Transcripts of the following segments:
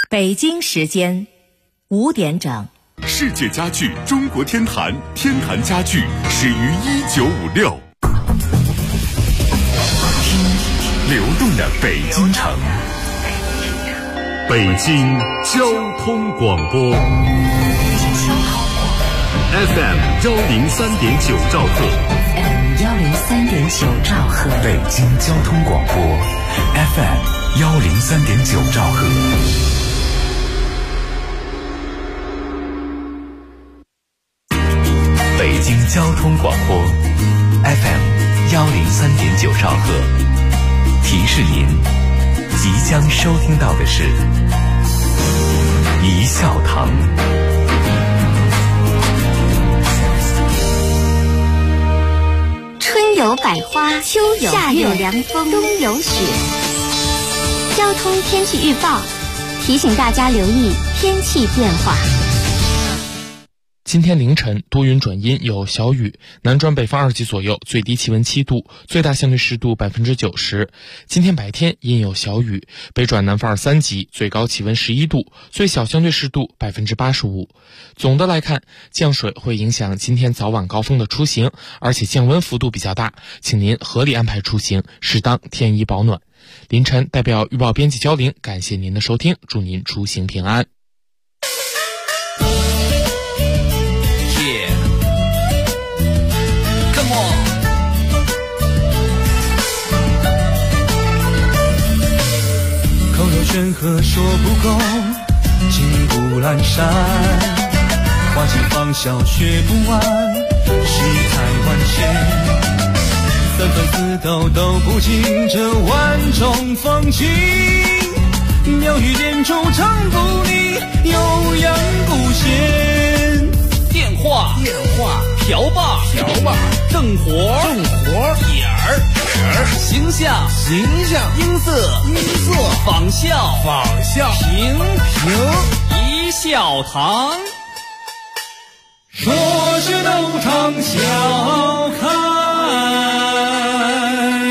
北京时间5点整。 世界家具中国天坛，天坛家具始于1956。流动的北京城，北京交通广播 FM 103.9兆赫， 103.9兆赫， 北京交通广播 FM 103.9兆赫。北京交通广播 FM 103.9兆赫，提示您即将收听到的是一笑堂。 春有百花，秋有夏有凉风，冬有雪。交通天气预报提醒大家留意天气变化。 今天凌晨多云转阴，有小雨，南转北方2级左右，最低气温7度，最大相对湿度90%。今天白天阴有小雨，北转南方3级，最高气温11度，最小相对湿度85%。总的来看，降水会影响今天早晚高峰的出行，而且降温幅度比较大，请您合理安排出行，适当添衣保暖。凌晨代表预报编辑焦玲，感谢您的收听，祝您出行平安。 口若悬河说不够，情不阑珊，花期芳笑学不完，世态万千，三分四斗都不尽这万种风情，妙语点出唱不腻，悠扬不闲。 电话瓢把正活点儿形象音色仿效平一笑堂， 说是都唱笑开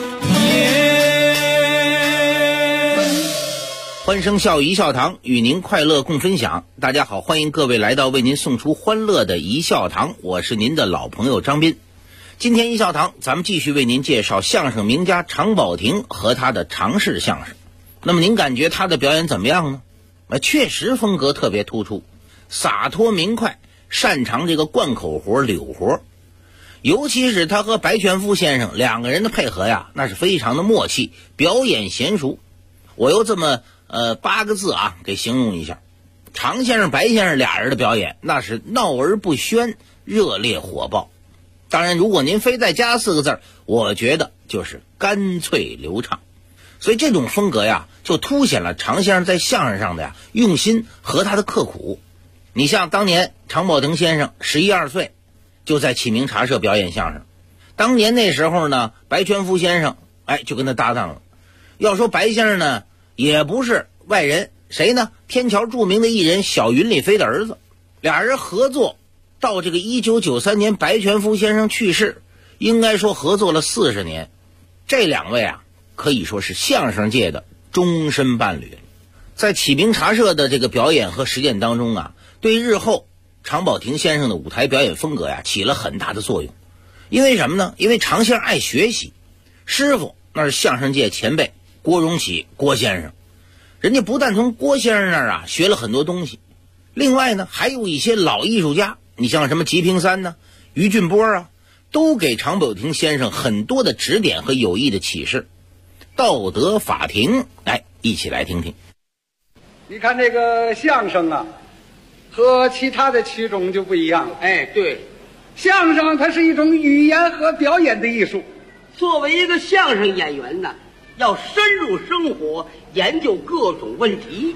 颜。 欢声笑语一笑堂，与您快乐共分享。大家好，欢迎各位来到为您送出欢乐的一笑堂，我是您的老朋友张斌。今天一笑堂咱们继续为您介绍相声名家常宝霆和他的常式相声。那么您感觉他的表演怎么样呢？确实风格特别突出，洒脱明快，擅长这个贯口活柳活，尤其是他和白全福先生两个人的配合呀，那是非常的默契，表演娴熟。我又这么8个字啊给形容一下，常先生白先生俩人的表演那是闹而不喧，热烈火爆。当然如果您非再加4个字，我觉得就是干脆流畅。所以这种风格呀，就凸显了常先生在相声上的呀用心和他的刻苦。你像当年常宝霆先生11、12岁就在启明茶社表演相声，当年那时候呢，白全福先生就跟他搭档了。要说白先生呢，也不是外人，谁呢？天桥著名的艺人小云里飞的儿子。俩人合作到这个1993年白全福先生去世，应该说合作了40年。这两位啊，可以说是相声界的终身伴侣。在启明茶社的这个表演和实践当中啊，对日后常宝霆先生的舞台表演风格呀起了很大的作用。因为什么呢？因为常先生爱学习，师傅那是相声界前辈郭荣启郭先生，人家不但从郭先生那儿啊学了很多东西，另外呢还有一些老艺术家，你像什么吉平三呢、于俊波啊，都给常宝霆先生很多的指点和有益的启示。道德法庭，一起来听听。 你看这个相声啊，和其他的曲种就不一样了。 对， 相声它是一种语言和表演的艺术。 作为一个相声演员呢，要深入生活，研究各种问题。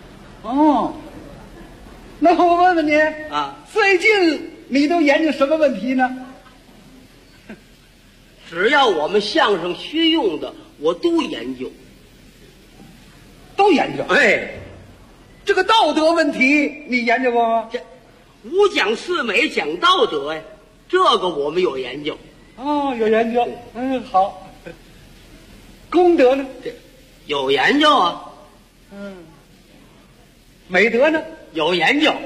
那我问问你啊， 最近你都研究什么问题呢？ 只要我们相声需用的，我都研究。 都研究？这个道德问题你研究过吗？ 这五讲四美讲道德呀，这个我们有研究。 有研究。好。功德呢？ 有研究啊。 美德呢？ 有研究。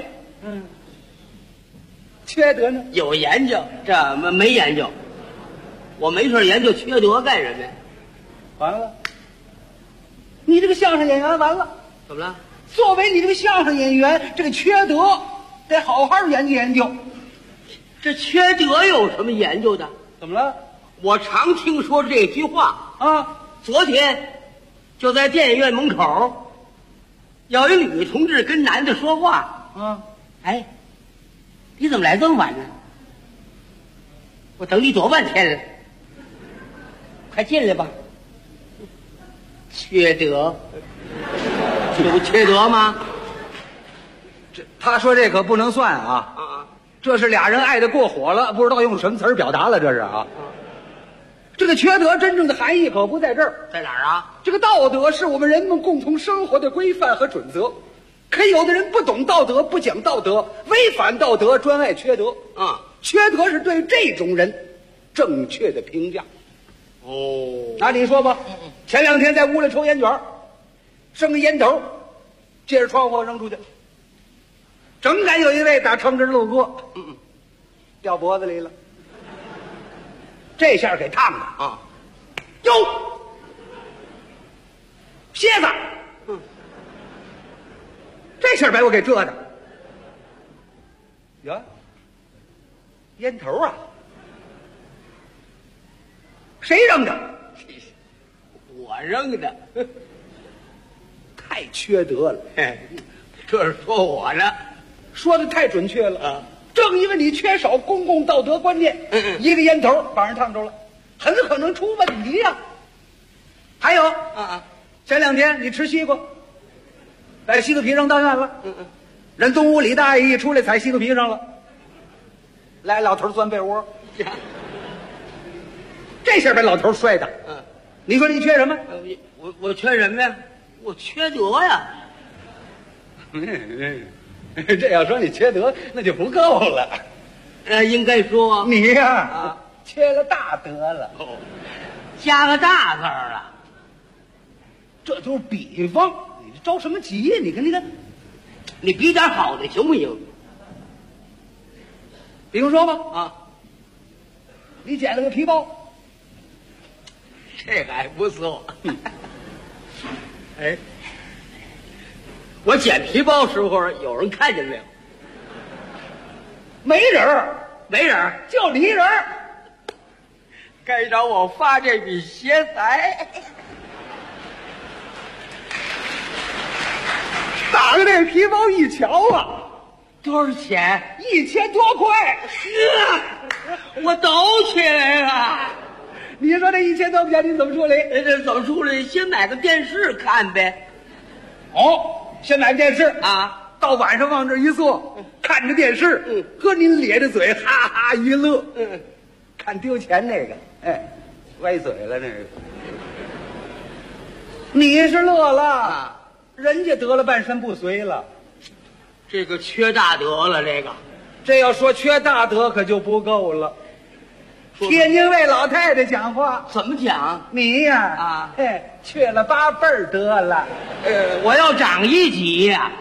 缺德呢？ 有研究。这没研究，我没事研究缺德干什么呀？ 完了，你这个相声演员完了。 怎么了？ 作为你这个相声演员，这个缺德得好好研究研究。 这缺德有什么研究的？ 怎么了？ 我常听说这句话啊。 昨天就在电影院门口，有一女同志跟男的说话。哎，你怎么来这么晚呢？我等你多半天了，快进来吧。缺德，有缺德吗？ 他说这可不能算啊！这是俩人爱得过火了，不知道用什么词儿表达了，这是啊。这个缺德真正的含义可不在这儿， 在哪儿啊？ 这个道德是我们人们共同生活的规范和准则，可有的人不懂道德，不讲道德，违反道德，专爱缺德。缺德是对这种人正确的评价。拿你说吧，前2天在屋里抽烟卷，剩个烟头，借着窗户扔出去，正赶有一位打城这路过，掉脖子里了，这下给烫的啊！哟，蝎子，这下把我给蛰的。呀，烟头啊，谁扔的？ 我扔的， 太缺德了。 这是说我呢， 说的太准确了啊！正因为你缺少公共道德观念，一个烟头把人烫着了，很可能出问题呀。还有前2天你吃西瓜，把西瓜皮扔到院了，人东屋李大爷一出来踩西瓜皮上了，来老头钻被窝，这下把老头摔的。你说你缺什么？ 我缺什么呀？我缺德呀。 这要说你缺德，那就不够了。 应该说你呀，缺了大德了。 加个大字儿了。 这就是比方，你着什么急呀？你看， 你比点好的行不行？ 比方说吧，你捡了个皮包。 这还不错。哎，我捡皮包时候有人看见没有？ 没人， 没人， 就你一人。 该找我发这笔邪财。 打开这皮包一瞧啊， 多少钱 ？1000多块。 我抖起来了。 你说这1000多块钱你怎么处理？ 这怎么处理？先买个电视看呗。 先买个电视啊， 到晚上往这一坐，看着电视，和您咧着嘴哈哈一乐。看丢钱那个，歪嘴了那个。你是乐了，人家得了半身不遂了。 这个缺大德了， 这要说缺大德可就不够了。天津卫老太太讲话怎么讲？ 你呀，缺了8辈德了。 我要长1级呀。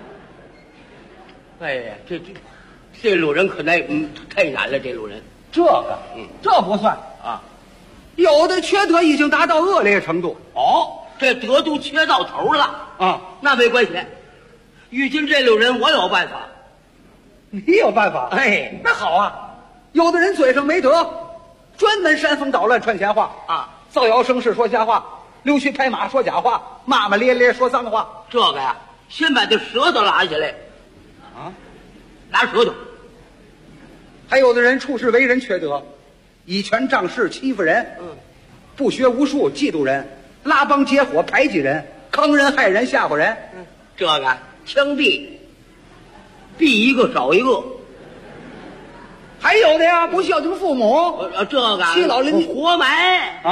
哎呀，这路人可太难了，这路人。 这不算啊，有的缺德已经达到恶劣程度。 这德都缺到头了啊，那没关系。遇见这路人，我有办法。 你有办法？那好啊。有的人嘴上没德，专门煽风捣乱、串闲话啊，造谣生事、说瞎话，溜须拍马、说假话，骂骂咧咧、说脏话。 这个呀，先把这舌头拉下来拿舌头。 还有的人处事为人缺德，以权仗势欺负人，不学无术嫉妒人，拉帮结伙排挤人，坑人害人吓唬人。 这个枪毙，毙一个少一个。 还有的呀，不孝敬父母， 这个欺老邻活埋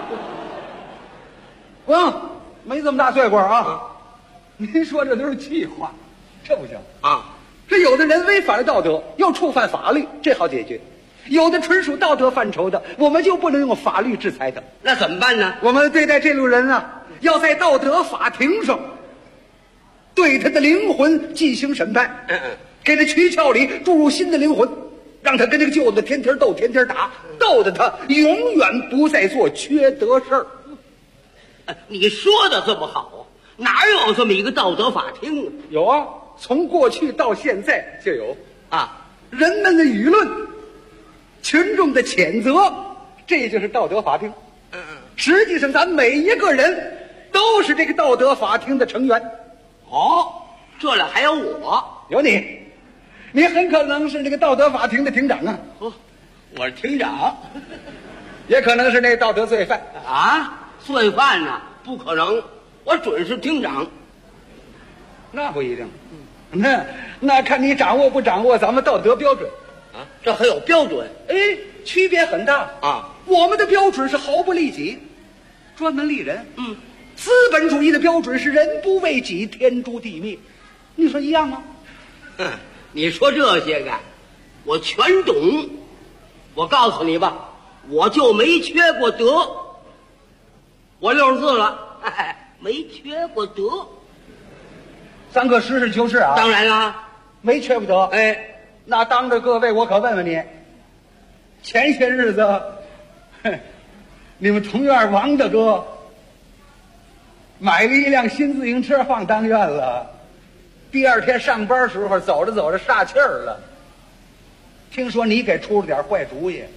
不行，没这么大罪过啊。您说这都是气话，这不行啊。这有的人违反了道德，又触犯法律，这好解决；有的纯属道德范畴的，我们就不能用法律制裁他。 那怎么办呢？ 我们对待这路人啊，要在道德法庭上对他的灵魂进行审判，给他躯壳里注入新的灵魂，让他跟这个旧的天天斗，天天打，斗得他永远不再做缺德事儿。 你说的这么好，哪有这么一个道德法庭啊？ 有啊，从过去到现在就有啊。人们的舆论，群众的谴责，这就是道德法庭。实际上，咱每一个人都是这个道德法庭的成员。 哦，这里还有我， 有你，你很可能是这个道德法庭的庭长啊。 哦，我是庭长， 也可能是那道德罪犯啊，罪犯呢？不可能，我准是庭长。 那不一定，那看你掌握不掌握咱们道德标准啊？这还有标准？ 哎，区别很大啊。 我们的标准是毫不利己，专门利人。资本主义的标准是人不为己，天诛地灭。你说一样吗？ 你说这些个，我全懂。我告诉你吧，我就没缺过德。我64了，没缺过德。 咱可实事求是啊。 当然啦， 没缺过德。哎，那当着各位，我可问问你，前些日子，你们同院王大哥买了一辆新自行车放当院了，第二天上班时候走着走着煞气儿了。听说你给出了点坏主意，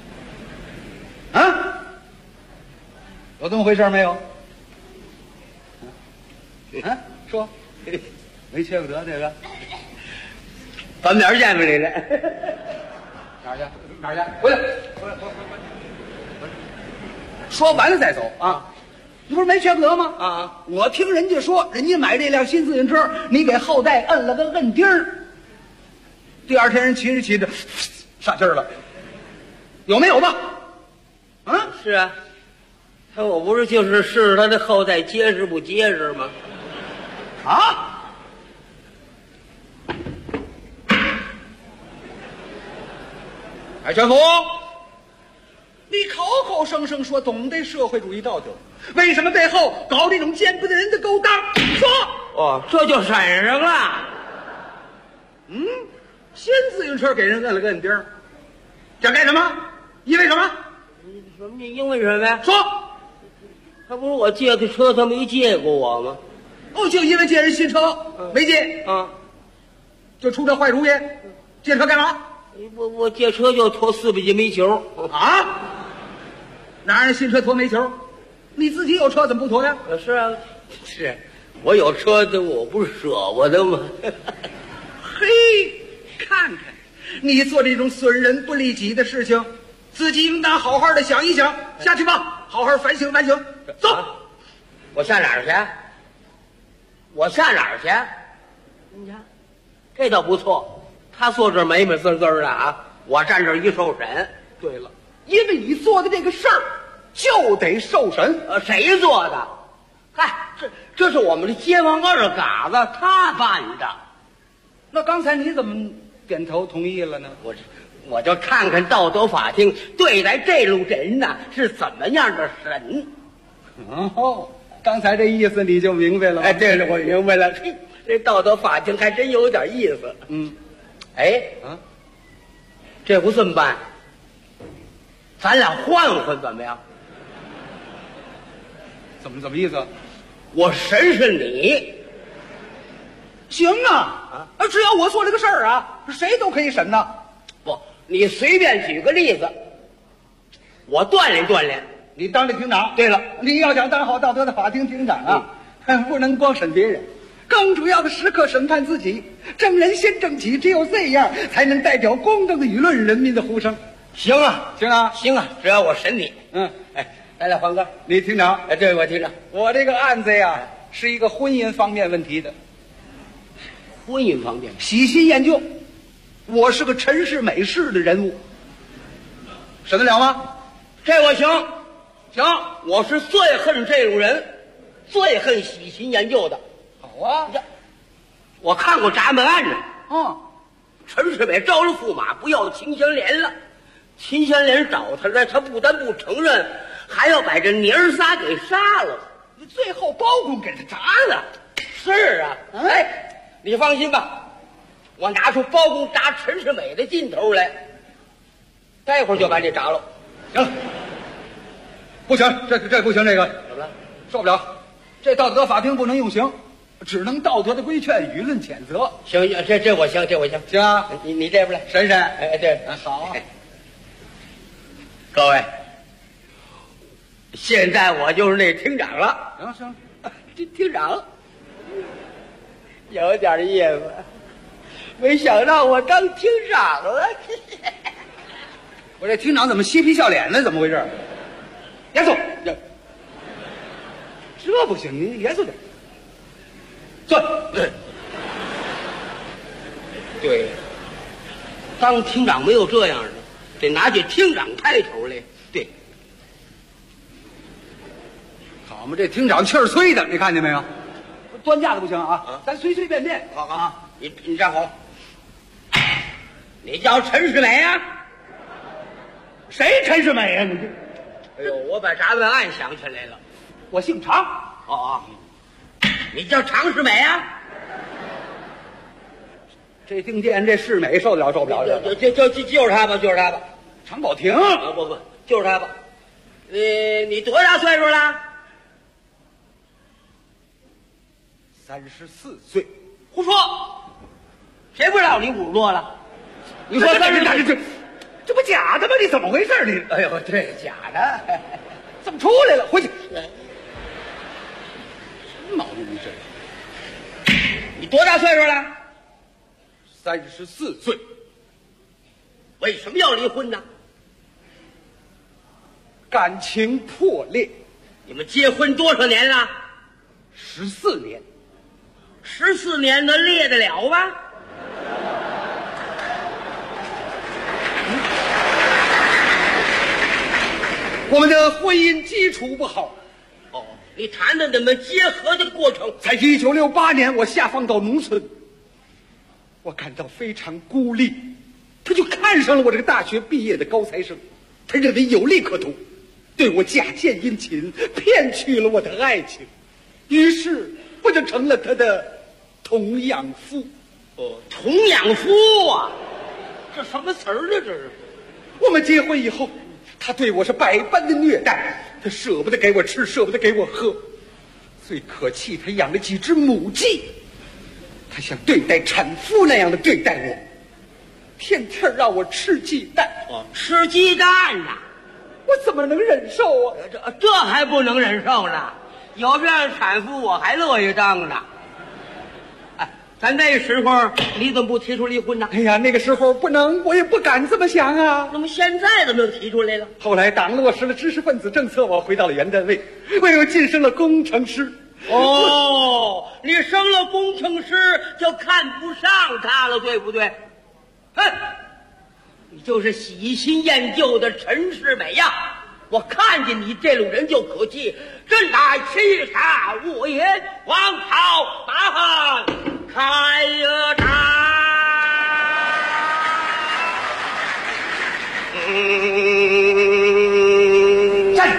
啊？有这么回事没有？啊，说，没缺过德这个， 咱们哪儿见面来了？ 哪儿去？哪儿去？回来！说完了再走啊！你不是没缺过德吗？ 啊！ 我听人家说，人家买这辆新自行车，你给后代摁了个摁钉儿，第二天人骑着骑着煞气儿了，有没有吧？啊， 是啊，我不是就是试试他的后代结实不结实吗？ 啊！海全福，你口口声声说懂得社会主义道德，为什么背后搞这种见不得人的勾当？说， 哦，这就闪上了。 新自行车给人摁了个摁钉儿，这干什么？因为什么？ 什么？你因为什么呀？ 说， 他不是我借的车，他没借过我吗？ 就因为借人新车没借啊， 就出这坏主意，借车干嘛？ 我借车就拖400斤煤球啊！拿人新车拖煤球，你自己有车怎么不拖呀？ 是啊，是我有车的，我不是舍我的吗？ 嘿，看看你做这种损人不利己的事情，自己应当好好的想一想，下去吧，好好反省反省。走， 我上哪儿去？我上哪儿去？你看，这倒不错，他坐这儿美美滋滋的啊，我站这儿一受审。 对了，因为你做的这个事儿，就得受审。 谁做的？嗨，这是我们的街坊二嘎子他办的。 那刚才你怎么点头同意了呢？ 我就看看道德法庭对待这路人呐是怎么样的审。 哦，刚才这意思你就明白了吗？ 哎，对了，我明白了。嘿，这道德法庭还真有点意思。哎，这不这么办？咱俩换换怎么样？ 怎么意思？ 我审审你。 行啊，只要我做这个事儿啊，谁都可以审呐。 不，你随便举个例子，我锻炼锻炼。 你当这庭长， 对了， 你要想当好道德的法庭庭长啊，不能光审别人，更主要的时刻审判自己。正人先正己，只有这样才能代表公正的舆论，人民的呼声。 行啊， 行啊， 行啊，只要我审你。哎，咱俩换个。 你庭长， 哎，对，我庭长。 我这个案子呀，是一个婚姻方面问题的。 婚姻方面， 细心研究，我是个陈氏美氏的人物，审得了吗？ 这我行，行，我是最恨这种人，最恨细心研究的。 好啊， 我看过闸门案呢。陈世美招了驸马不要秦香莲了，秦香莲找他来，他不但不承认，还要把这娘仨给杀了， 最后包公给他砸了。 是啊，哎，你放心吧，我拿出包公铡陈世美的劲头来，待会儿就把你铡了。 行了，不行，这不行，这个怎么了？ 受不了，这道德法庭不能用刑，只能道德的规劝，舆论谴责。 行，这我行，这我行。 行啊， 你这边来， 婶婶， 哎，对， 好啊。 各位，现在我就是那厅长了。 行， 厅长有点意思，没想到我当厅长了。 我这厅长怎么嬉皮笑脸的？怎么回事？严肃，这不行，你严肃点。坐。 对，当厅长没有这样的，得拿起厅长抬头来。对， 好嘛，这厅长气儿催的，你看见没有？端架子不行啊，咱随随便便。 好啊，你站好。你叫陈世美啊？ 谁陈世美呀？你这， 哎呦，我把闸门案想起来了。 我姓常。 哦，你叫常世美啊？ 这定店这世美受得了受不了？ 就是他吧，就是他吧。 常宝霆？ 不，就是他吧。你多大岁数了 ？34岁。 胡说！谁不知道你50多了？ 你说这不假的吗？你怎么回事？你哎呦，这假的， 怎么出来了？回去。什么毛病这？ 你多大岁数了 ？34岁。 为什么要离婚呢？ 感情破裂。 你们结婚多少年了 ？14年。 14年能裂得了吗？ 我们的婚姻基础不好。 哦，你谈谈你们结合的过程。 在1968年，我下放到农村，我感到非常孤立。他就看上了我这个大学毕业的高材生，他认为有利可图，对我假献殷勤，骗取了我的爱情，于是我就成了他的童养夫。 哦，童养夫啊，这什么词儿呢？这是。 我们结婚以后，他对我是百般的虐待，他舍不得给我吃，舍不得给我喝。最可气，他养了几只母鸡，他像对待产妇那样的对待我，天天让我吃鸡蛋。 哦，吃鸡蛋呐， 我怎么能忍受啊？ 这还不能忍受呢？有这样的产妇，我还乐意当呢。哎，咱那时候你怎么不提出离婚呢？ 哎呀，那个时候不能，我也不敢这么想啊。 那么现在怎么又提出来了？ 后来党落实了知识分子政策，我回到了原单位，我又晋升了工程师。 哦，你升了工程师就看不上他了，对不对？哼，你就是喜新厌旧的陈世美呀！我看见你这种人就可气，朕乃七杀无言，王朝大汉开战。 站！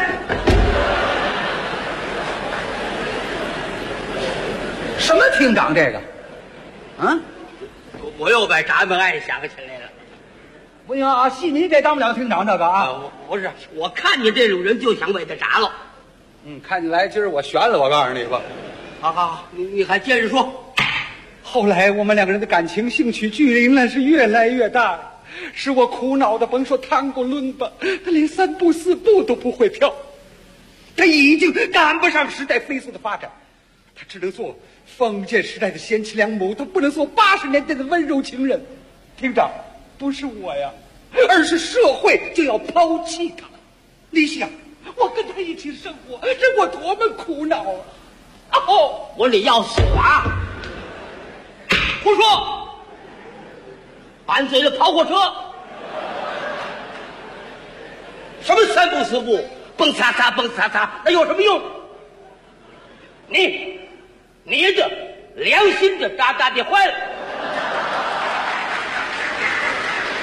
什么厅长这个？啊？ 我又把闸门案想起来了。 不行啊，戏迷别当不了厅长这个啊！ 不是，我看见这种人就想把他铡了。 看起来今儿我悬了，我告诉你吧。 好，你还接着说。 后来我们两个人的感情兴趣距离那是越来越大，使我苦恼的甭说tango伦巴，他连3步4步都不会跳，他已经赶不上时代飞速的发展，他只能做封建时代的贤妻良母，他不能做80年代的温柔情人。厅长，不是我呀，而是社会就要抛弃他。你想，我跟他一起生活，这我多么苦恼啊！哦， 我得要死啊！胡说！满嘴的跑火车，什么3步4步，蹦擦擦蹦擦擦，那有什么用？你这良心的大大的坏了！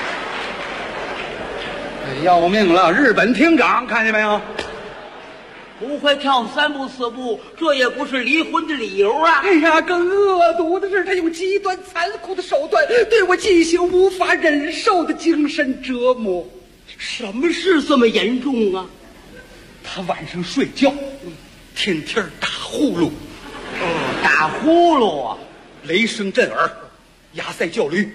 要命了！日本厅长看见没有？ 不会跳3步4步，这也不是离婚的理由啊！ 哎呀，更恶毒的是，他用极端残酷的手段对我进行无法忍受的精神折磨。 什么事这么严重啊？ 他晚上睡觉，天天打呼噜， 打呼噜啊， 雷声震耳，牙塞叫驴，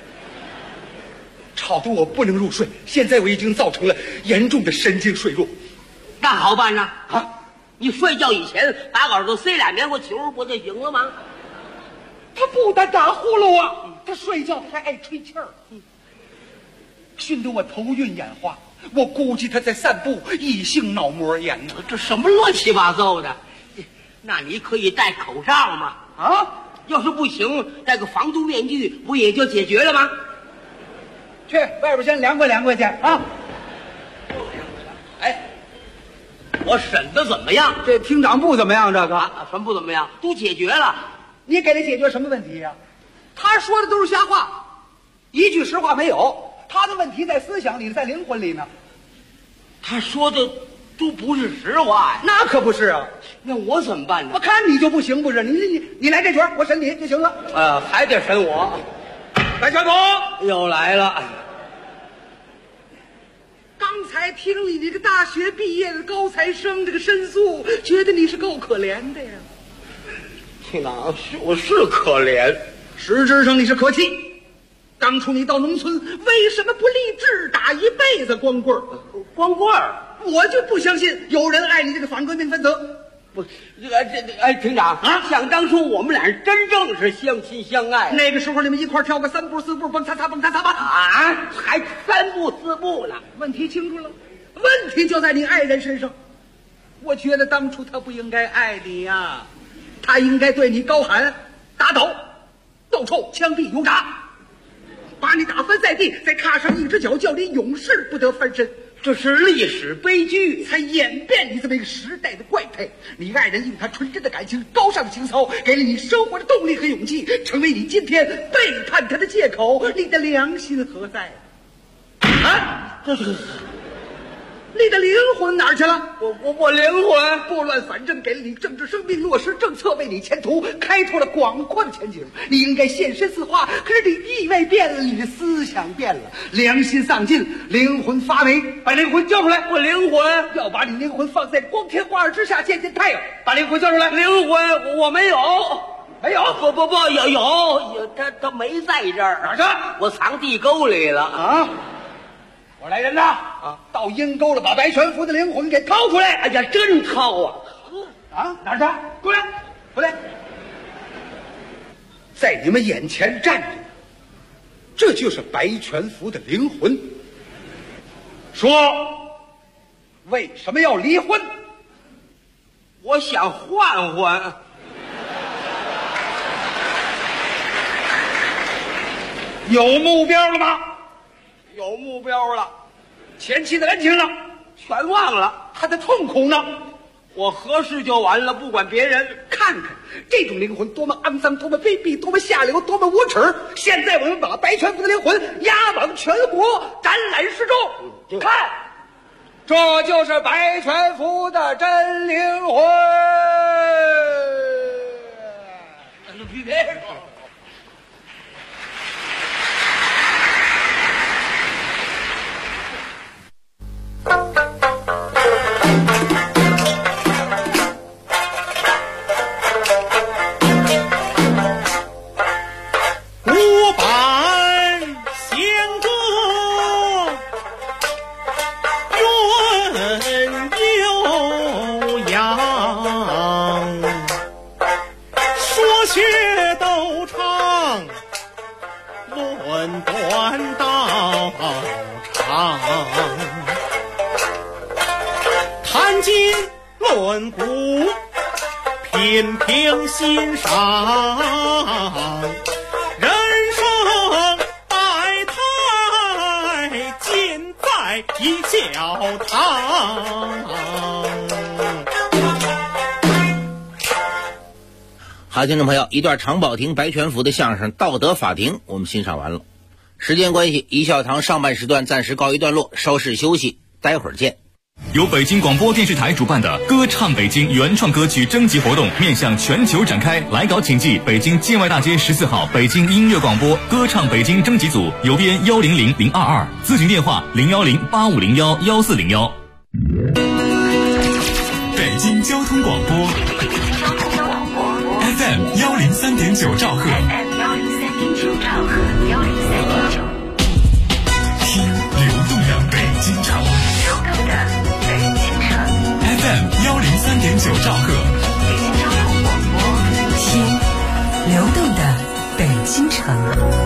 吵得我不能入睡。现在我已经造成了严重的神经衰弱。 那好办呐！ 啊， 你睡觉以前把耳朵塞俩棉花球，不就行了吗？ 他不但打呼噜啊，他睡觉还爱吹气儿，熏得我头晕眼花。我估计他在散布异性脑膜炎呢。 这什么乱七八糟的？那你可以戴口罩吗？ 啊， 要是不行，戴个防毒面具不也就解决了吗？ 去外边先凉快去啊！ 哎，我审的怎么样？ 这厅长不怎么样，这个什么不怎么样？都解决了。 你给他解决什么问题呀？他说的都是瞎话，一句实话没有。他的问题在思想里，在灵魂里呢。 他说的都不是实话呀。 那可不是啊。 那我怎么办呢？ 我看你就不行，不是？你来这局，我审你就行了。 还得审我。 白全福又来了。 刚才听你这个大学毕业的高材生这个申诉，觉得你是够可怜的呀。 厅长，我是可怜， 实质上你是可气。当初你到农村，为什么不立志打一辈子光棍儿？ 光棍儿， 我就不相信有人爱你这个反革命分子。 不，厅长啊，想当初我们俩真正是相亲相爱， 那个时候你们一块跳个3步4步，蹦擦擦蹦擦擦吧， 啊，还3步4步呢。 问题清楚了，问题就在你爱人身上。我觉得当初他不应该爱你呀，他应该对你高喊打倒、斗臭、枪毙、勇炸，把你打翻在地，再踏上一只脚，叫你永世不得翻身。 这是历史悲剧， 才演变你这么一个时代的怪胎。你爱人用他纯真的感情、高尚的情操，给了你生活的动力和勇气，成为你今天背叛他的借口。你的良心何在？啊， 这是你的灵魂哪儿去了？ 我灵魂拨乱反正，给了你政治生命，落实政策，为你前途开拓了广阔的前景。你应该现身说话，可是你地位变了，你的思想变了，良心丧尽，灵魂发霉。把灵魂交出来！ 我灵魂要把你灵魂放在光天化日之下见见太阳。把灵魂交出来！ 灵魂我没有， 没有， 不有，他没在这儿。 哪儿去？ 我藏地沟里了啊！我来人呐！啊，到阴沟了，把白全福的灵魂给掏出来！ 哎呀，真掏啊！ 啊，哪儿去？过来，过来，在你们眼前站着，这就是白全福的灵魂。说，为什么要离婚？ 我想换换。 有目标了吗？ 有目标了。 前妻的恩情呢？ 全忘了。 他的痛苦呢？ 我合适就完了，不管别人。 看看这种灵魂多么肮脏，多么卑鄙，多么下流，多么无耻！现在我们把白全福的灵魂押往全国展览示众，看，这就是白全福的真灵魂。 别说。 谈今论古，品评欣赏，人生百态尽在一教堂。 好，听众朋友，一段常宝霆、白全福的相声《道德法庭》我们欣赏完了。时间关系，一笑堂上半时段暂时告一段落，稍事休息，待会儿见。 由北京广播电视台主办的歌唱北京原创歌曲征集活动面向全球展开，来稿请寄北京建外大街14号北京音乐广播歌唱北京征集组，邮编100022，咨询电话01085011401。 北京交通广播 FM 103.9兆赫，听流动的北京城。FM 103.9兆赫， 北京交通广播，听流动的北京城。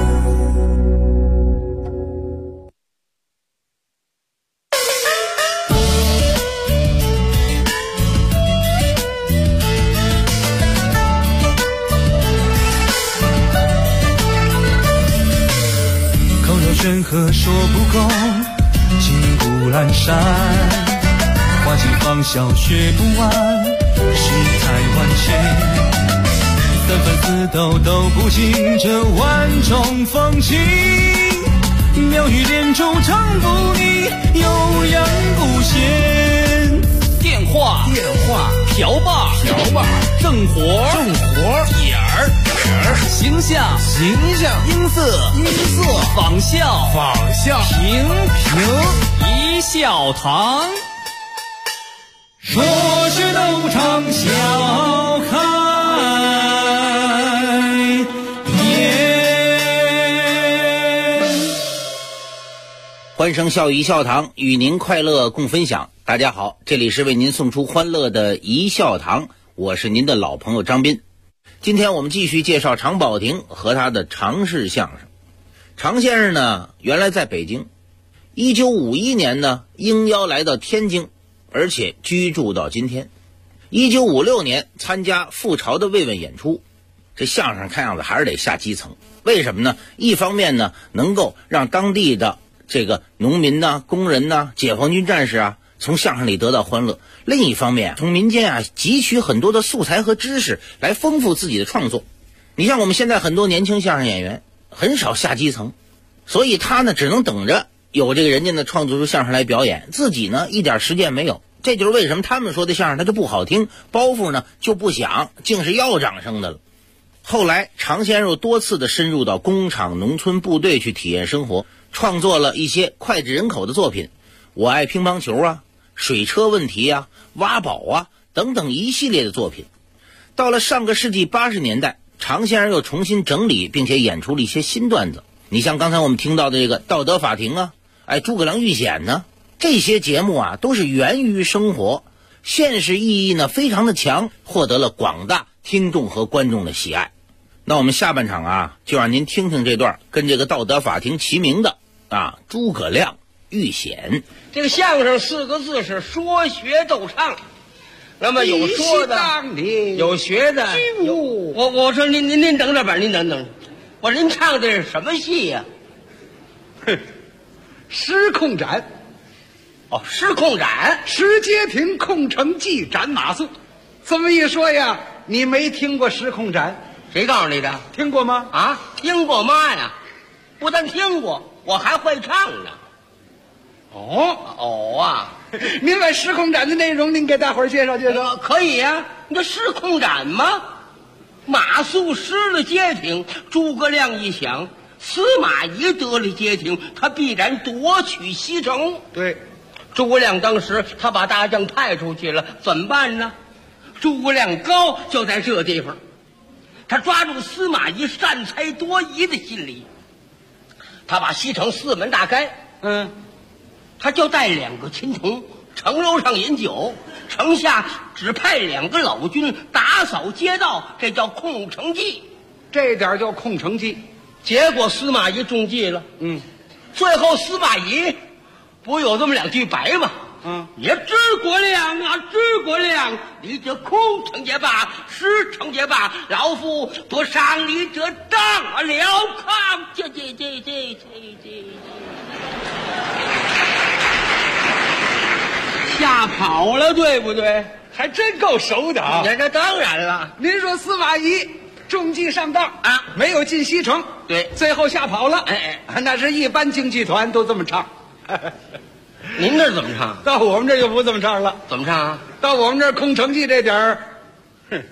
口若悬河说不够，金谷阑珊。花季芳笑学不完，世态万千，三番四斗都不尽这万种风情。妙语连珠唱不腻，悠扬不闲。 电话瓢把正活点儿形象音色仿效平一笑堂。 说是斗场笑开颜。 欢声笑语一笑堂，与您快乐共分享。大家好，这里是为您送出欢乐的一笑堂，我是您的老朋友张斌。今天我们继续介绍常宝霆和他的常氏相声。常先生呢，原来在北京，1951年呢应邀来到天津，而且居住到今天。1956年参加赴朝的慰问演出，这相声看样子还是得下基层。为什么呢？一方面呢，能够让当地的这个农民呐、工人呐、解放军战士啊，从相声里得到欢乐；另一方面，从民间啊汲取很多的素材和知识，来丰富自己的创作。你像我们现在很多年轻相声演员，很少下基层，所以他呢只能等着有这个人家呢创作出相声来表演，自己呢一点实践没有。这就是为什么他们说的相声他就不好听，包袱呢就不响，竟是要掌声的了。后来常先生多次的深入到工厂、农村部队去体验生活，创作了一些脍炙人口的作品，我爱乒乓球啊、水车问题啊、挖宝啊等等一系列的作品。到了上个世纪80年代，常先生又重新整理并且演出了一些新段子。你像刚才我们听到的这个道德法庭啊，诸葛亮遇险呢，这些节目啊都是源于生活，现实意义呢非常的强，获得了广大听众和观众的喜爱。那我们下半场啊，就让您听听这段跟这个道德法庭齐名的诸葛亮遇险。 这个相声4个字是说学逗唱，那么有说的，有学的，我说您等着吧，您等，我说您唱的是什么戏呀？ 失控斩。 失控斩， 石阶亭控城计斩马谡。这么一说呀，你没听过失控斩？ 谁告诉你的？ 听过吗？ 听过妈呀！不但听过，我还会唱呢。 您把失控斩的内容您给大伙儿介绍介绍。 可以呀，你这失控斩吗？马谡失了街亭，诸葛亮一想，司马懿得了街亭，他必然夺取西城。 对， 诸葛亮当时他把大将派出去了，怎么办呢？诸葛亮高就在这地方，他抓住司马懿擅猜夺疑的心理，他把西城4门大开，他就带2个亲童城楼上饮酒，城下只派2个老军打扫街道，这叫控城计。 这点叫控城计。 结果司马懿中计了，最后司马懿不有这么2句白吗？也诸葛亮啊，诸葛亮，你这空城也罢，实城也罢，老夫不伤你这当了抗。这吓跑了，对不对？ 还真够熟的啊！ 这当然了。 您说司马懿中计上当没有进西城， 对， 最后吓跑了。那是一般京剧团都这么唱。 您这怎么唱？ 到我们这就不这么唱了。 怎么唱啊？ 到我们这空城计这点儿，哼，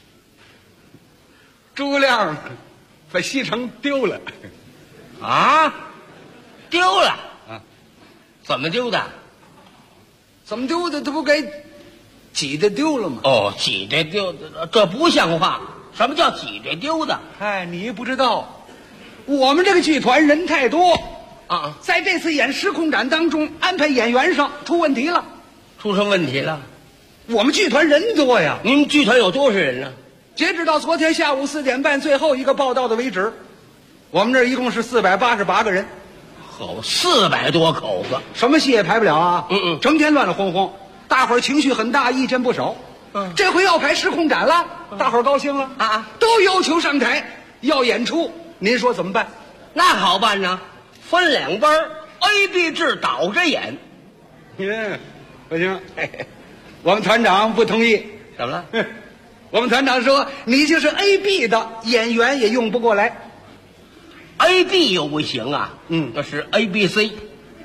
诸葛亮把西城丢了。 啊，丢了啊？ 怎么丢的？ 怎么丢的？他不给挤着丢了吗？ 哦，挤着丢的，这不像话！什么叫挤着丢的？ 哎，你不知道，我们这个剧团人太多啊， 在这次演时空展当中安排演员上出问题了。 出什么问题了？ 我们剧团人多呀。 您剧团有多少人呢？ 截止到昨天下午4点半最后一个报道的为止，我们这一共是488个人。 好，400多口子， 什么戏也排不了啊！整天乱乱哄哄，大伙儿情绪很大，意见不少。这回要排时空展了，大伙儿高兴了啊，都要求上台要演出。您说怎么办？ 那好办呢，分2班 ，A、B 制倒着演。 不行，我们团长不同意。 怎么了？ 我们团长说，你就是 A、B 的演员也用不过来。 A、B 又不行啊，那是 A、B、C。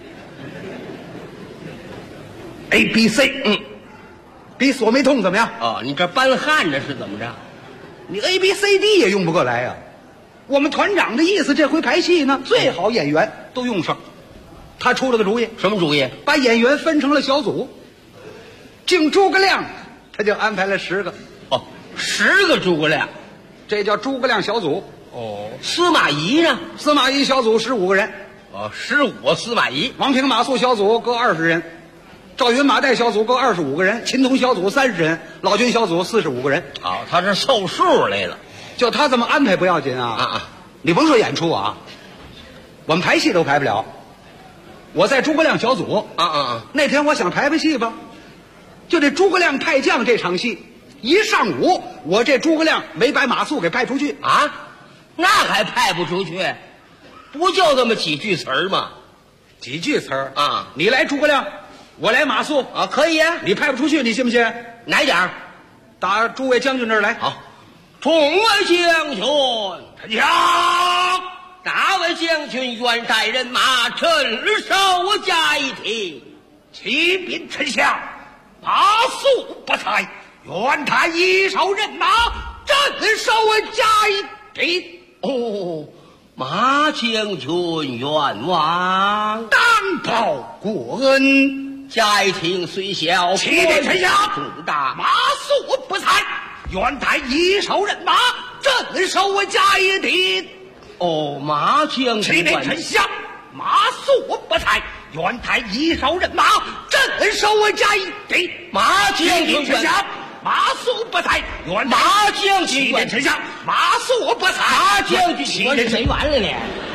A、B、C，比锁眉痛怎么样？ 哦，你这搬汉子是怎么着？ 你 A、B、C、D 也用不过来呀。我们团长的意思，这回排戏呢，最好演员都用上。他出了个主意， 什么主意？ 把演员分成了小组。净诸葛亮，他就安排了10个。 哦，10个诸葛亮， 这叫诸葛亮小组。 哦，司马懿呢？ 司马懿小组15个人。 哦，15司马懿。 王平马谡小组各20人，赵云马岱小组各25个人，秦童小组30人，老君小组45个人。 好，他是凑数来了。 就他这么安排不要紧啊！你甭说演出啊，我们排戏都排不了。我在诸葛亮小组那天我想排戏吧，就这诸葛亮派将这场戏，一上午我这诸葛亮没把马谡给派出去啊，那还派不出去？不就这么几句词儿吗？ 几句词儿啊？ 你来诸葛亮，我来马谡啊，可以啊。 你派不出去，你信不信？ 哪点儿？ 打诸位将军这儿来。 好，众位将军，臣下。哪位将军愿带人马镇守嘉义？ 启禀丞相，马谡不才，愿他一手人马镇守嘉义。 哦，马将军愿望， 当报国恩。 嘉义虽小， 启禀丞相， 重大， 马谡不才，愿他一手人马镇守嘉义。 哦，马将军， 启禀丞相，马谡不才，愿他一手人马镇守嘉义。 马将军， 丞相，马谡不才，愿马将军， 启禀丞相，马谡不才， 马将军，你这谁完了你？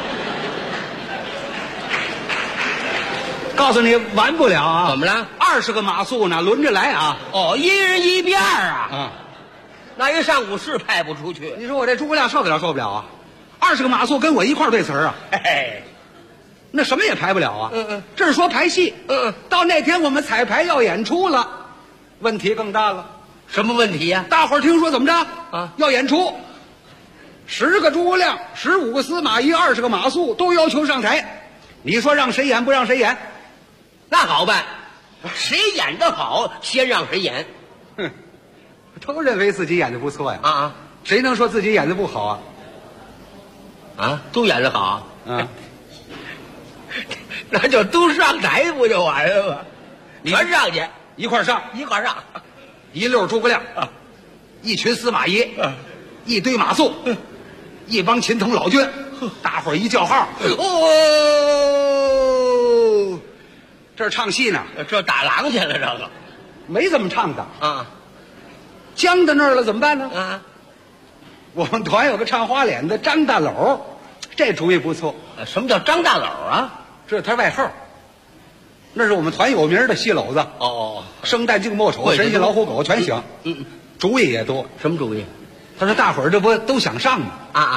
告诉你完不了啊！ 怎么了 ？20个马谡呢，轮着来啊！ 哦，一人一遍啊！那一上午是派不出去。 你说我这诸葛亮受得了受不了啊？20个马谡跟我一块对词儿啊！ 嘿， 那什么也排不了啊！这是说排戏。到那天我们彩排要演出了，问题更大了。 什么问题呀？ 大伙儿听说怎么着啊？要演出，10个诸葛亮，15个司马懿，20个马谡都要求上台。你说让谁演不让谁演？ 那好办，谁演得好，先让谁演。 都认为自己演的不错呀！ 谁能说自己演的不好啊？ 都演得好那就都上台不就完了吗？全上去， 一块上，一溜诸葛亮一群司马懿一堆马谡一帮秦童老君，大伙儿一叫号，哦，这儿唱戏呢， 这打狼去了，这个没这么唱的僵到那儿了怎么办呢？我们团有个唱花脸的张大篓，这主意不错。 什么叫张大篓啊？ 这是他外号，那是我们团有名的戏篓子。生旦净末丑神仙老虎狗全行。主意也多。 什么主意？ 他说大伙儿这不都想上吗？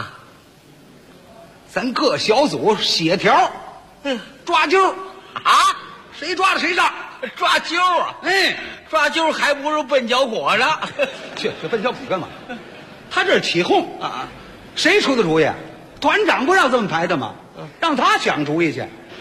咱各小组协调，抓阄谁抓了谁上。 抓阄啊！抓阄还不如奔脚果呢。 去奔脚果干嘛？他这是起哄谁出的主意？团长不让这么排的吗？让他想主意去。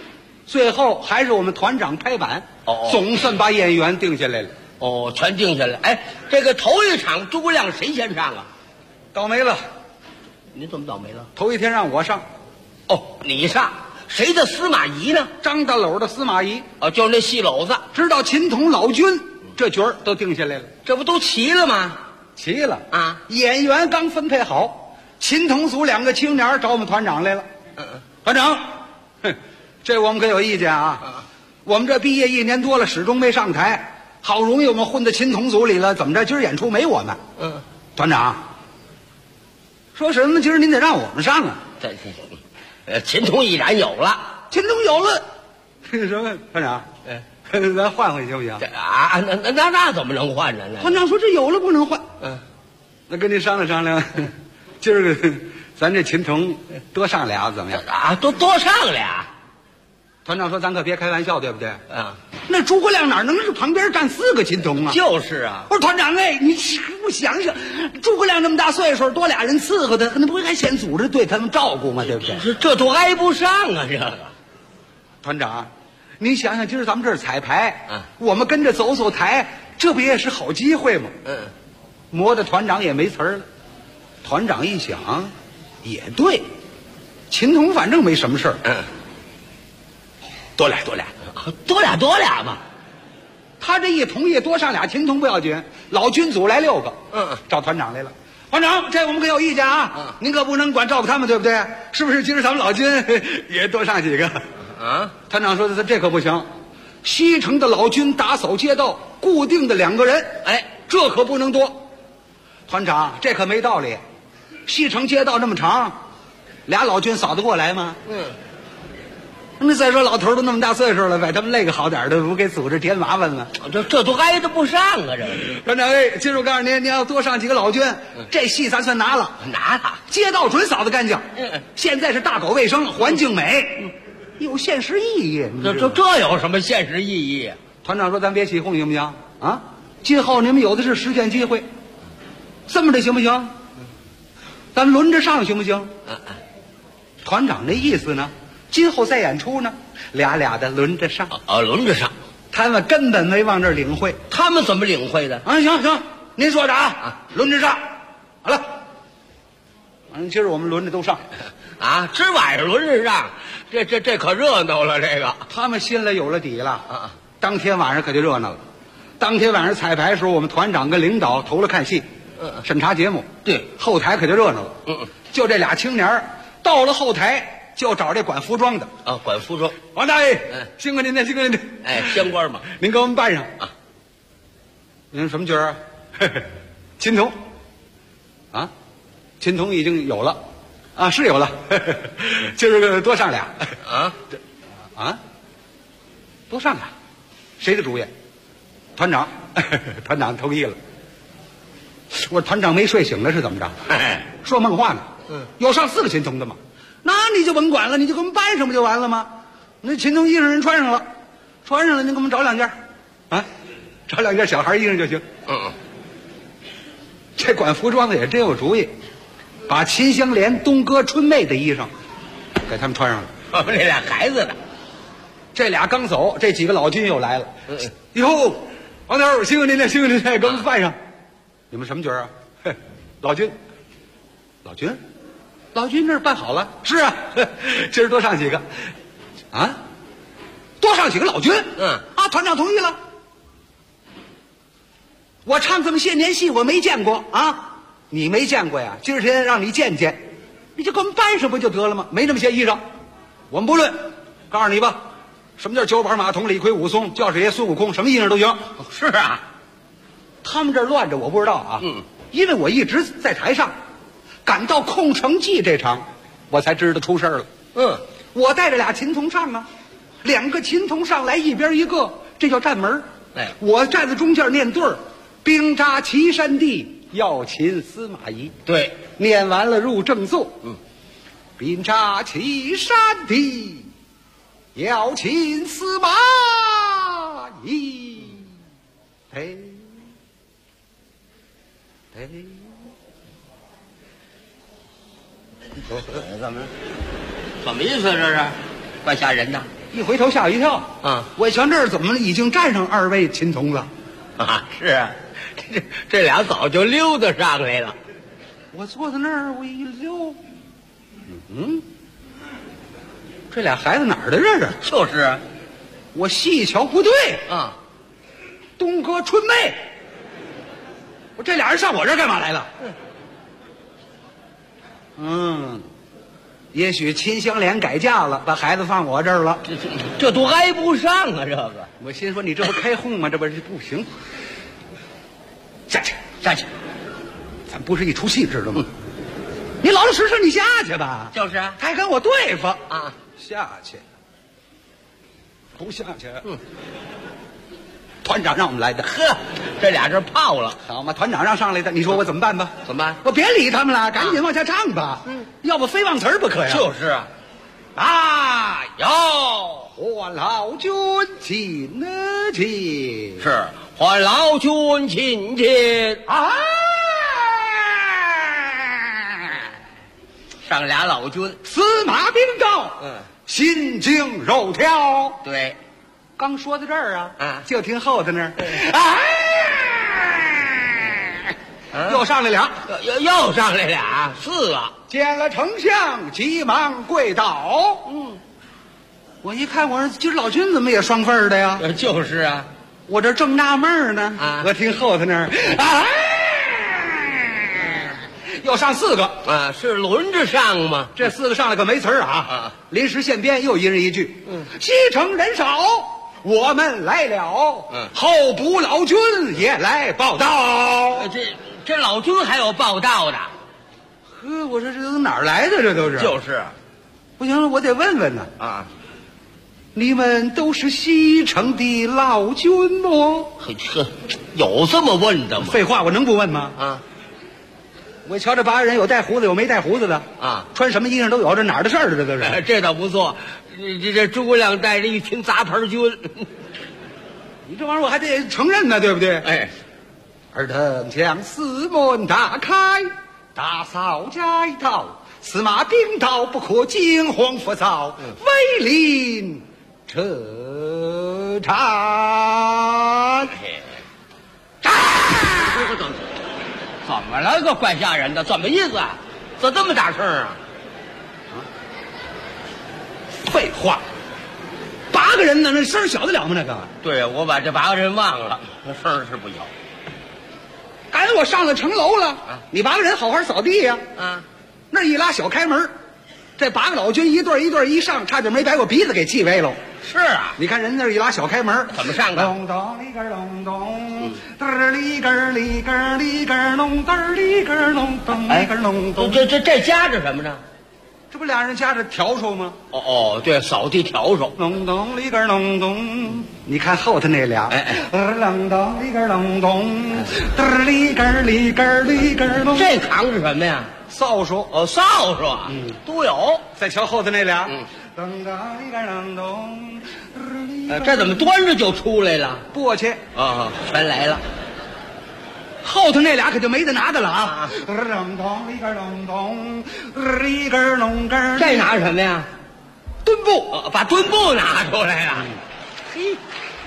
最后还是我们团长拍板，总算把演员定下来了。 全定下来。哎，这个头一场诸葛亮谁先上啊？ 倒霉了。 你怎么倒霉了？ 头一天让我上。 你上。谁的司马懿呢？ 张大篓的司马懿。 就是那戏篓子。 知道秦童、老君这角儿都定下来了。 这不都齐了吗？ 齐了啊！演员刚分配好，秦童组2个青年找我们团长来了。团长，这我们可有意见啊！我们这毕业1年多了，始终没上台，好容易我们混到秦童组里了，怎么着？今儿演出没我们？团长说什么？今儿您得让我们上啊！ 秦童已然有了， 秦童有了，什么？团长，咱换换行不行？ 那怎么能换呢？ 团长说这有了不能换。那跟您商量商量，今儿个咱这秦童多上俩怎么样？ 多上俩。 团长说咱可别开玩笑，对不对？那诸葛亮哪能是旁边站4个秦童啊？ 就是啊。 我说团长，你不想想，诸葛亮这么大岁数，多俩人伺候他，那不还先组织对他们照顾吗？对不对？ 这都挨不上啊！这个团长，你想想，今儿咱们这儿彩排，我们跟着走走台，这不也是好机会吗？磨的团长也没词儿了。团长一想，也对，秦童反正没什么事儿，多俩嘛。他这一同意多上俩秦童不要紧，老君组来6个，找团长来了。团长，这我们可有意见啊！您可不能管照顾他们，对不对？是不是？今儿咱们老君也多上几个啊？团长说的这可不行，西城的老君打扫街道，固定的2个人，这可不能多。团长，这可没道理。西城街道这么长，俩老君扫得过来吗？那再说老头都那么大岁数了，把他们累个好点的，不给组织添麻烦吗？ 这都挨得不上啊！这团长，今儿我告诉您，您要多上几个老君，这戏咱算拿了。街道准扫得干净。现在是大搞卫生，环境美，有现实意义。 这有什么现实意义？ 团长说咱别起哄行不行？啊，今后你们有的是实践机会。这么着行不行？咱轮着上行不行？团长那意思呢？今后再演出呢，俩的轮着上。 轮着上。 他们根本没往这儿领会。 他们怎么领会的？ 行，您说着轮着上。好了，今儿我们轮着都上。 今晚上轮着上，这可热闹了。这个他们心里有了底了。当天晚上可就热闹了。当天晚上彩排的时候，我们团长跟领导投了看戏，审查节目。 对， 后台可就热闹了。就这俩青年到了后台。就找这管服装的管服装。 王大爷，辛苦您了，辛苦您了。 县官嘛， 您给我们办上啊。您什么角儿啊？秦童。秦童已经有了，是有了。今儿个多上俩多上俩，谁的主意？团长，团长同意了。我说团长没睡醒了是怎么着？说梦话呢。有上4个秦童的吗？那你就甭管了，你就给我们搬上不就完了吗？那秦童衣裳人穿上了，您给我们找2件找2件小孩衣裳就行。这管服装的也真有主意，把秦香莲、东哥、春妹的衣裳给他们穿上了。 这俩孩子的， 这俩刚走，这几个老军又来了。哟，王头，辛苦您了，辛苦您了，给我们办上。你们什么角啊？老军。老君这儿办好了。是啊，今儿多上几个多上几个老君。团长同意了。我唱这么些年戏我没见过你没见过呀？今儿天让你见见，你就给我们搬上不就得了吗？没那么些衣裳，我们不论。告诉你吧，什么叫九板马童、李逵、武松、教师爷孙悟空，什么衣裳都行。 是啊， 他们这儿乱着我不知道因为我一直在台上。赶到空城计这场，我才知道出事了。我带着俩秦童上2个秦童上来，一边一个，这叫站门。我站在中间念对儿，兵扎岐山地，要擒司马懿。 对， 念完了入正座。兵扎岐山地，要擒司马懿。 怎么意思这是？怪吓人的。 一回头吓我一跳啊！ 我一瞧这儿怎么已经站上2位秦童了啊？是啊，这俩早就溜达上来了。 我坐在那儿，我一溜，这俩孩子哪儿的这是？ 就是啊， 我细一瞧不对啊， 东哥春妹，我这俩人上我这儿干嘛来了？也许秦香莲改嫁了，把孩子放我这儿了， 这都挨不上啊！这个， 我心说你这不开轰吗？这不是不行，下去，咱不是一出戏知道吗？你老老实实你下去吧。 就是啊， 还跟我对付啊？ 下去，不下去。团长让我们来的， 呵，这俩人泡了， 好嘛？团长让上来的，你说我怎么办吧？ 怎么办？ 我别理他们了，赶紧往下唱吧。要不非忘词儿不可呀。 就是啊， 啊哟，还老君亲亲， 是还老君亲亲啊！ 上俩老君， 司马兵道，心惊肉跳。 对。 刚说到这儿啊， 就听后头那儿，又上来俩， 又上来俩，4个。 见了丞相，急忙跪倒。我一看，我说今儿老君怎么也双份的呀？ 就是啊， 我这正纳闷呢。我听后头那儿，又上4个是轮着上吗？ 这4个上来可没词儿啊！临时现编，又一人一句。西城人少。我们来了，候补老君也来报道。 这老君还有报道的？ 呵，我说这都哪儿来的？这都是。就是，不行了，我得问问呢。你们都是西城的老君哦？ 呵，有这么问的吗？ 废话，我能不问吗？我瞧这8个人，有带胡子，有没带胡子的穿什么衣裳都有，这哪儿的事儿？这都是。 这倒不错。这诸葛亮带着一群杂牌军， 你这玩意儿我还得承认呢，对不对？尔等将四门打开，大扫街道，司马兵道不可惊慌浮躁，威临车站。 怎么了？个怪吓人的，怎么意思？怎么这么大声啊？ 废话，8个人呢，那声小得了吗？那个。 对呀，我把这8个人忘了，那声是不小。 赶我上了城楼了，你8个人好好扫地呀。那一拉小开门，这8个老军一对一对一上，差点没把我鼻子给气歪了。 是啊， 你看人那一拉小开门， 怎么上的？ 咚咚里根咚咚，嘚里根里根里根咚，嘚里根咚咚里根咚咚。 这夹着什么呢？ 这不俩人夹着笤帚吗？ 对，扫地笤帚。 咚咚里根咚咚，你看后头那俩，咚咚里根咚咚，嘚里根里根里根咚。 这扛是什么呀？ 扫帚。 扫帚啊，都有。 再瞧后头那俩，咚咚里根咚咚， 这怎么端着就出来了？ 簸箕全来了。 后头那俩可就没得拿的了啊！咚咚里根咚咚，里根咚根。 这拿什么呀？ 墩布， 把墩布拿出来了。 嘿，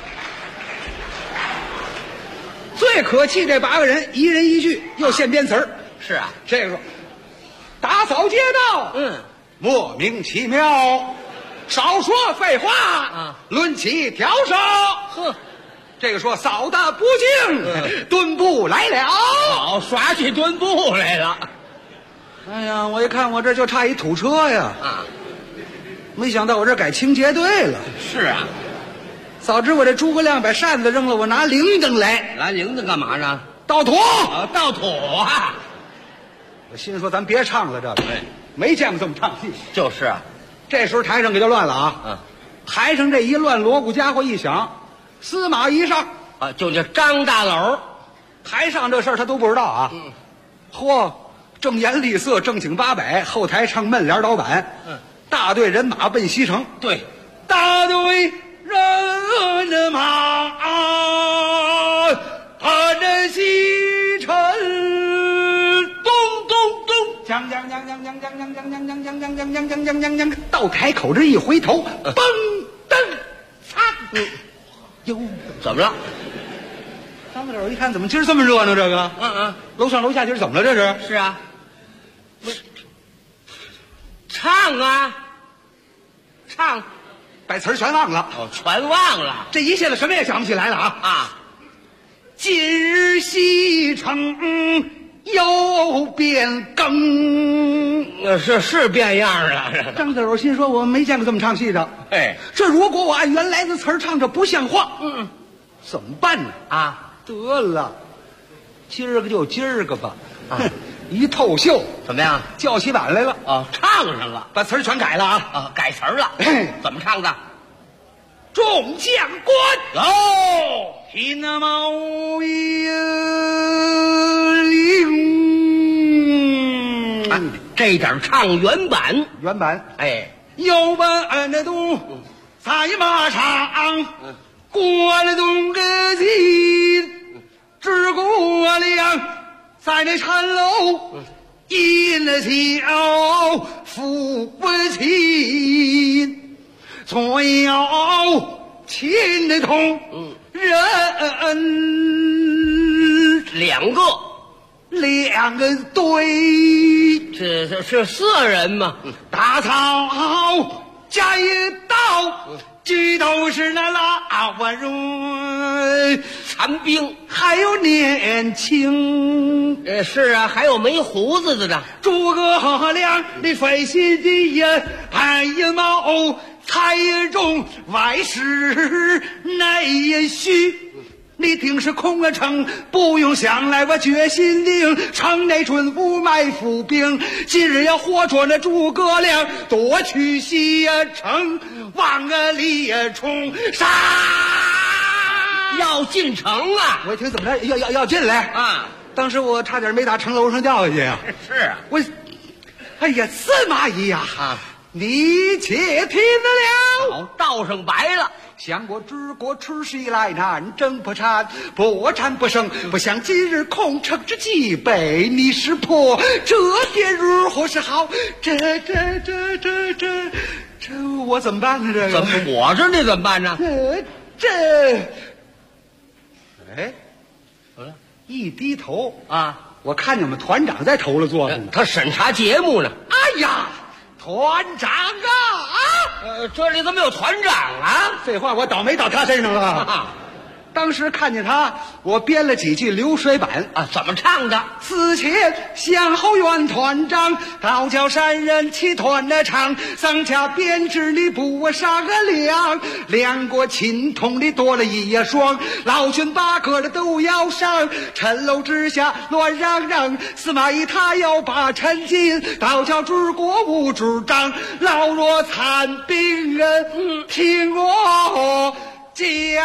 最可气这8个人，一人一句，又现编词儿。 是啊， 这个打扫街道，莫名其妙，少说废话抡起笤帚。 呵。 这个说扫的不净，墩布来了， 耍起墩布来了。 哎呀，我一看我这就差一土车呀！没想到我这改清洁队了。 是啊， 早知我这诸葛亮把扇子扔了，我拿铃铛来。 拿铃铛干嘛呢？ 倒土。 倒土啊！ 我心说咱别唱了，这个没见过这么唱戏。 就是啊， 这时候台上可就乱了啊！台上这一乱，锣鼓家伙一响。司马一上就这张大篓， 台上这事儿他都不知道啊。嚯，正颜厉色，正经八百，后台唱闷帘倒板。大队人马奔西城。 对， 大队人马奔西城。咚咚咚，将将将将将将将将将将将将将将将将将将，到台口这一回头，嘣！ 噔，擦，哟， 怎么了？ 张大手一看，怎么今儿这么热闹？这个，楼上楼下今儿怎么了？这是？ 是啊，唱啊，唱， 把词儿全忘了。 哦，全忘了。 这一下子什么也想不起来了啊！今日西城又变更， 是变样了。 张大手心说：“我没见过这么唱戏的。 哎， 这如果我按原来的词儿唱，这不像话。怎么办呢？得了，今儿个就今儿个吧。一透袖， 怎么样？ 叫起板来了。 唱上了， 把词儿全改了啊！ 改词儿了。怎么唱的？ 众将官哦， 听那毛衣领， 这点唱原版。 哎，有本的东在马上过了东个金，只过了在那城楼饮了酒抚不亲，左右亲的同人两个对， 这是4人嘛。 大草加一刀，举都是那老人残兵， 还有年轻。 是啊，还有没胡子的呢。 诸葛亮你费心的呀，还有毛才中外事内虚。你定是空了城，不用想来我决心定，城内准不埋伏兵，今日要活捉那诸葛亮，夺取西城，往李冲杀。 要进城啊！ 我一听怎么着要进来啊！当时我差点没打城楼上掉下去啊！ 是啊， 哎呀，司马懿呀！你且听得了， 道上白了。 相国治国出西来难，争不战，不战不胜，不想今日空城之计被你识破，这点如何是好？这我怎么办呢？这个怎么我这你怎么办呢？ 一低头我看见我们团长在头了坐着， 他审查节目呢。 哎呀，团长这里怎么有团长啊？ 废话，我倒霉到他身上了。当时看见他，我编了几句流水板怎么唱的？ 此前向后原团长，道教山人齐团的唱，丧家编制你不杀个两国亲同的多了一双，老君8个的都要上，城楼之下乱嚷嚷，司马懿他要把陈进，道教治国无主张，老弱残兵人听我讲。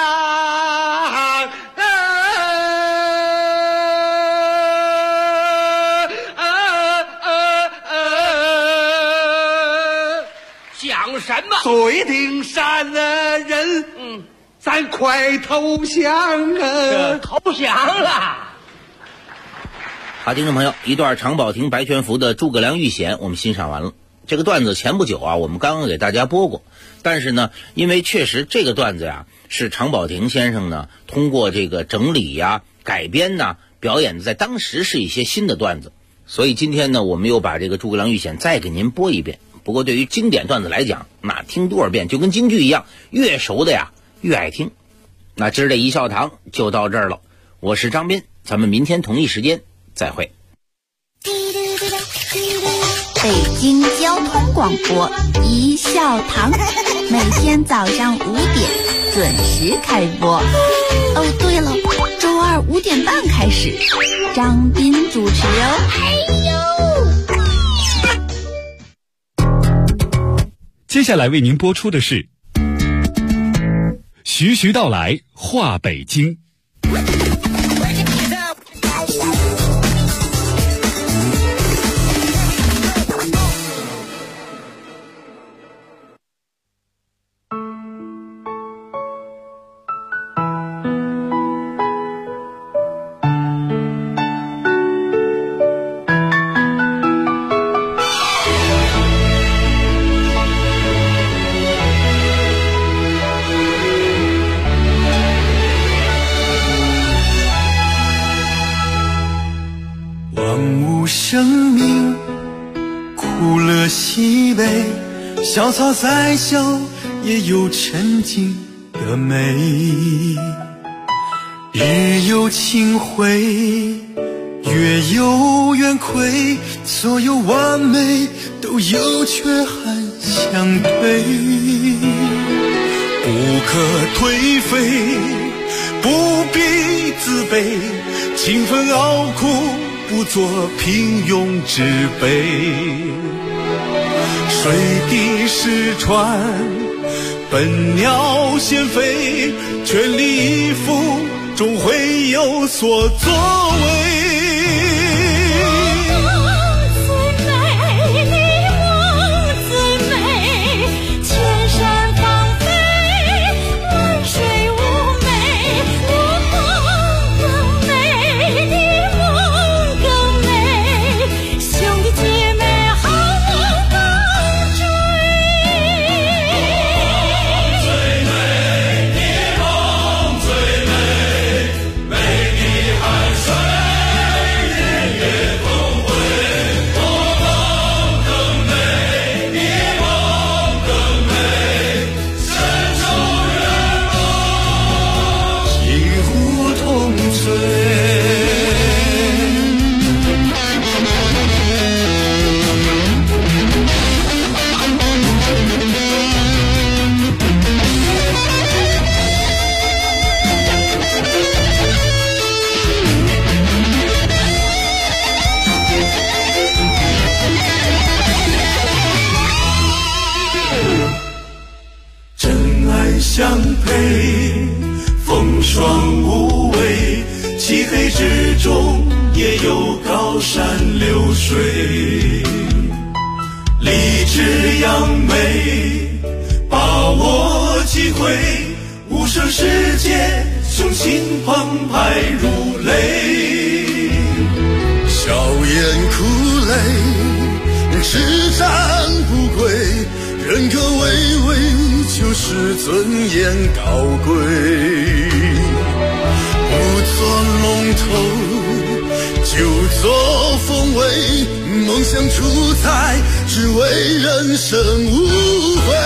讲什么？ 水顶山的人，咱快投降投降了。 好，听众朋友，一段常宝霆、白全福的《诸葛亮遇险》我们欣赏完了。这个段子前不久我们刚刚给大家播过，但是呢，因为确实这个段子是常宝霆先生呢通过这个整理改编表演的，在当时是一些新的段子，所以今天呢，我们又把这个《诸葛亮遇险》再给您播一遍。不过对于经典段子来讲，那听多少遍就跟京剧一样，越熟的越爱听。那今儿的一笑堂就到这儿了，我是张斌，咱们明天同一时间再会。 北京交通广播一笑堂，每天早上5点准时开播。哦，对了，周二5点半开始，张斌主持哦。 接下来为您播出的是徐徐道来话北京。 的西北，小草再小也有沉静的美。日有清辉，月有圆亏，所有完美都有缺憾相对。不可颓废，不必自卑，勤奋熬苦，不做平庸之辈。水滴石穿，笨鸟先飞，全力以赴，终会有所作为。相配，风霜无畏，漆黑之中也有高山流水。立志扬眉，把握机会，无声世界，雄心澎湃如雷。笑颜苦泪，叱咤不归，人格巍巍，就是尊严高贵。不做龙头，就做凤尾，梦想出彩，只为人生无悔。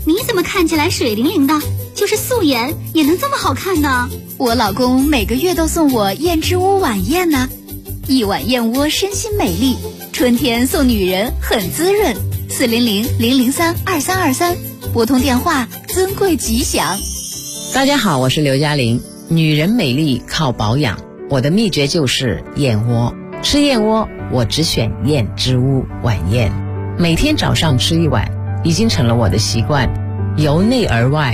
你怎么看起来水灵灵的？就是素颜也能这么好看呢？ 我老公每个月都送我燕之屋晚宴呢，一碗燕窝身心美丽，春天送女人很滋润。400-003-2323，拨通电话，尊贵吉祥。 大家好，我是刘嘉玲。女人美丽靠保养，我的秘诀就是燕窝。吃燕窝，我只选燕之屋晚宴，每天早上吃一碗，已经成了我的习惯，由内而外